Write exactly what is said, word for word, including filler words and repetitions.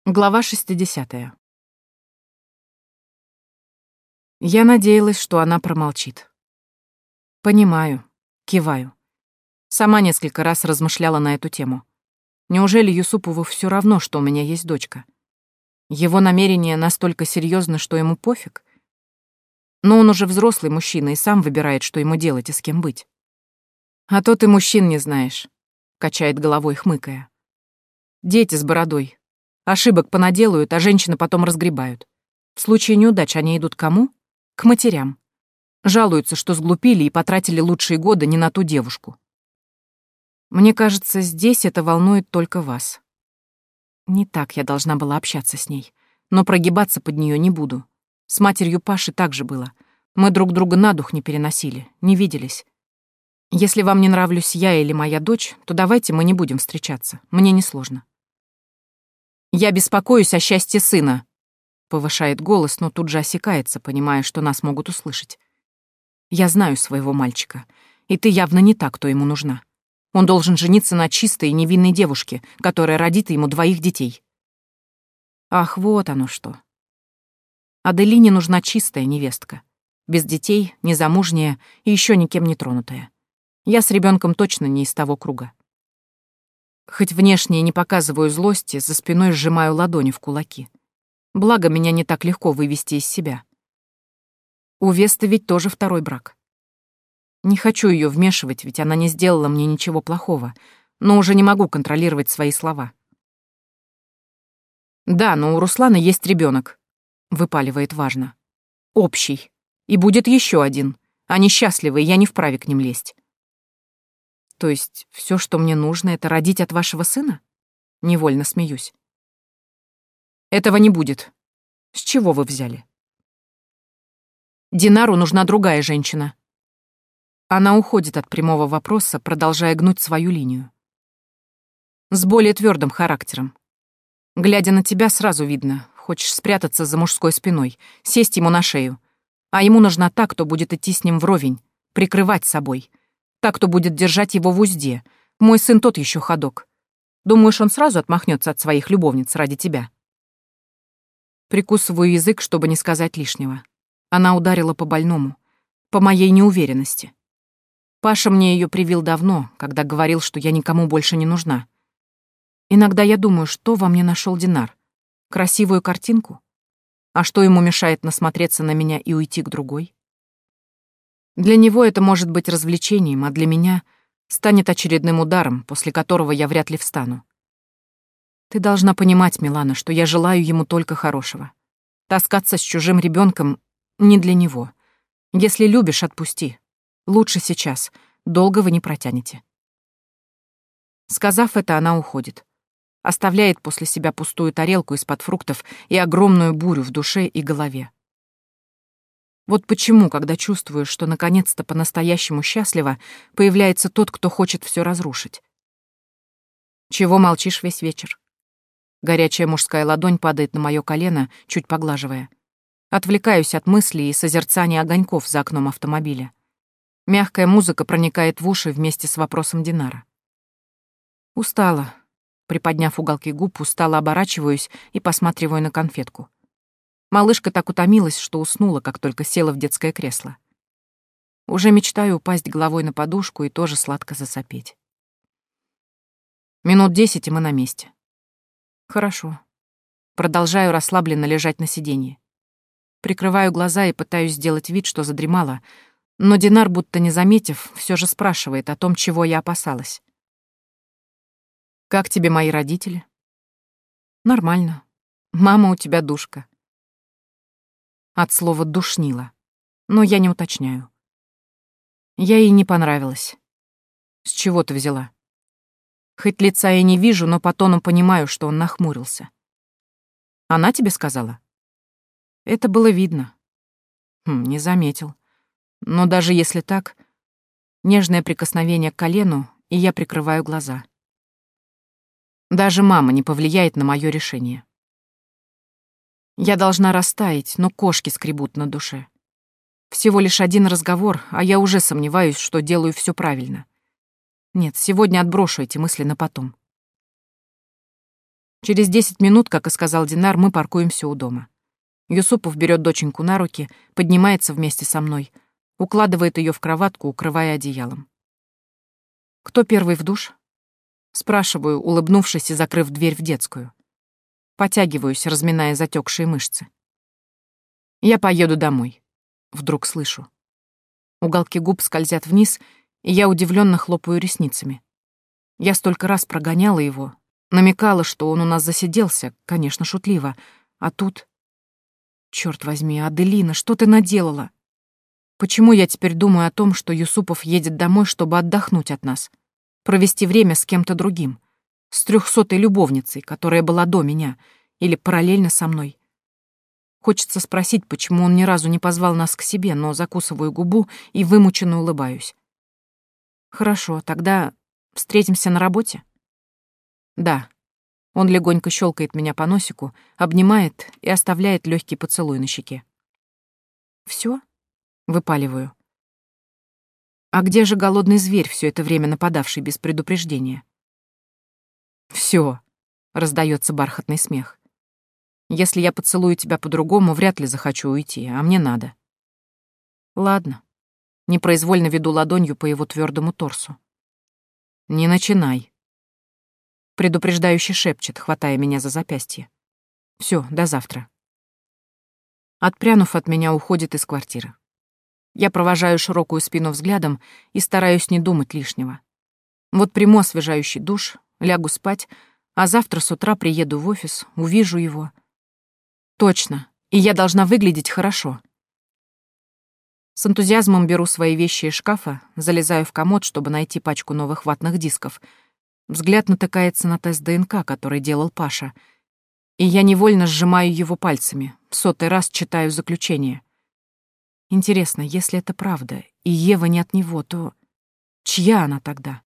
Глава шестидесятая. Я надеялась, что она промолчит. Понимаю, киваю. Сама несколько раз размышляла на эту тему. Неужели Юсупову все равно, что у меня есть дочка? Его намерение настолько серьезно, что ему пофиг? Но он уже взрослый мужчина и сам выбирает, что ему делать и с кем быть. А то ты мужчин не знаешь, качает головой, хмыкая. Дети с бородой. Ошибок понаделают, а женщины потом разгребают. В случае неудач они идут к кому? К матерям. Жалуются, что сглупили и потратили лучшие годы не на ту девушку. Мне кажется, здесь это волнует только вас. Не так я должна была общаться с ней. Но прогибаться под нее не буду. С матерью Паши так же было. Мы друг друга на дух не переносили, не виделись. Если вам не нравлюсь я или моя дочь, то давайте мы не будем встречаться. Мне несложно. «Я беспокоюсь о счастье сына», — повышает голос, но тут же осекается, понимая, что нас могут услышать. «Я знаю своего мальчика, и ты явно не та, кто ему нужна. Он должен жениться на чистой и невинной девушке, которая родит ему двоих детей». Ах, вот оно что. Аделине нужна чистая невестка. Без детей, незамужняя и еще никем не тронутая. Я с ребенком точно не из того круга. Хоть внешне не показываю злости, за спиной сжимаю ладони в кулаки. Благо, меня не так легко вывести из себя. У Весты ведь тоже второй брак. Не хочу ее вмешивать, ведь она не сделала мне ничего плохого, но уже не могу контролировать свои слова. «Да, но у Руслана есть ребенок», — выпаливает важно. «Общий. И будет еще один. Они счастливы, и я не вправе к ним лезть». То есть все, что мне нужно, это родить от вашего сына? Невольно смеюсь. Этого не будет. С чего вы взяли? Динару нужна другая женщина. Она уходит от прямого вопроса, продолжая гнуть свою линию. С более твердым характером. Глядя на тебя, сразу видно, хочешь спрятаться за мужской спиной, сесть ему на шею. А ему нужна та, кто будет идти с ним вровень, прикрывать собой. Та, кто будет держать его в узде. Мой сын тот еще ходок. Думаешь, он сразу отмахнется от своих любовниц ради тебя? Прикусываю язык, чтобы не сказать лишнего. Она ударила по больному, по моей неуверенности. Паша мне ее привил давно, когда говорил, что я никому больше не нужна. Иногда я думаю, что во мне нашел Динар. Красивую картинку? А что ему мешает насмотреться на меня и уйти к другой? Для него это может быть развлечением, а для меня станет очередным ударом, после которого я вряд ли встану. Ты должна понимать, Милана, что я желаю ему только хорошего. Таскаться с чужим ребенком не для него. Если любишь, отпусти. Лучше сейчас. Долго вы не протянете. Сказав это, она уходит. Оставляет после себя пустую тарелку из-под фруктов и огромную бурю в душе и голове. Вот почему, когда чувствую, что наконец-то по-настоящему счастлива, появляется тот, кто хочет все разрушить. Чего молчишь весь вечер? Горячая мужская ладонь падает на мое колено, чуть поглаживая. Отвлекаюсь от мыслей и созерцания огоньков за окном автомобиля. Мягкая музыка проникает в уши вместе с вопросом Динара. Устала. Приподняв уголки губ, устало оборачиваюсь и посматриваю на конфетку. Малышка так утомилась, что уснула, как только села в детское кресло. Уже мечтаю упасть головой на подушку и тоже сладко засопеть. Минут десять, и мы на месте. Хорошо. Продолжаю расслабленно лежать на сиденье. Прикрываю глаза и пытаюсь сделать вид, что задремала, но Динар, будто не заметив, все же спрашивает о том, чего я опасалась. «Как тебе мои родители?» «Нормально. Мама у тебя душка». От слова «душнила», но я не уточняю. Я ей не понравилась. С чего ты взяла? Хоть лица я не вижу, но по тону понимаю, что он нахмурился. Она тебе сказала? Это было видно. Хм, не заметил. Но даже если так, нежное прикосновение к колену, и я прикрываю глаза. Даже мама не повлияет на мое решение. Я должна растаять, но кошки скребут на душе. Всего лишь один разговор, а я уже сомневаюсь, что делаю все правильно. Нет, сегодня отброшу эти мысли на потом. Через десять минут, как и сказал Динар, мы паркуемся у дома. Юсупов берет доченьку на руки, поднимается вместе со мной, укладывает ее в кроватку, укрывая одеялом. «Кто первый в душ?» Спрашиваю, улыбнувшись и закрыв дверь в детскую. Потягиваюсь, разминая затекшие мышцы. «Я поеду домой», — вдруг слышу. Уголки губ скользят вниз, и я удивленно хлопаю ресницами. Я столько раз прогоняла его, намекала, что он у нас засиделся, конечно, шутливо, а тут... Черт возьми, Аделина, что ты наделала? Почему я теперь думаю о том, что Юсупов едет домой, чтобы отдохнуть от нас, провести время с кем-то другим, с трехсотой любовницей, которая была до меня, или параллельно со мной? Хочется спросить, почему он ни разу не позвал нас к себе, но закусываю губу и вымученно улыбаюсь. Хорошо, тогда встретимся на работе? Да. Он легонько щелкает меня по носику, обнимает и оставляет легкий поцелуй на щеке. Все? Выпаливаю. А где же голодный зверь, все это время нападавший без предупреждения? Все, раздается бархатный смех. Если я поцелую тебя по-другому, вряд ли захочу уйти, а мне надо. Ладно. Непроизвольно веду ладонью по его твердому торсу. Не начинай. Предупреждающе шепчет, хватая меня за запястье. Все, до завтра. Отпрянув от меня, уходит из квартиры. Я провожаю широкую спину взглядом и стараюсь не думать лишнего. Вот приму освежающий душ, лягу спать, а завтра с утра приеду в офис, увижу его. Точно, и я должна выглядеть хорошо. С энтузиазмом беру свои вещи из шкафа, залезаю в комод, чтобы найти пачку новых ватных дисков. Взгляд натыкается на тест ДНК, который делал Паша, и я невольно сжимаю его пальцами, в сотый раз читаю заключение. Интересно, если это правда, и Ева не от него, то чья она тогда?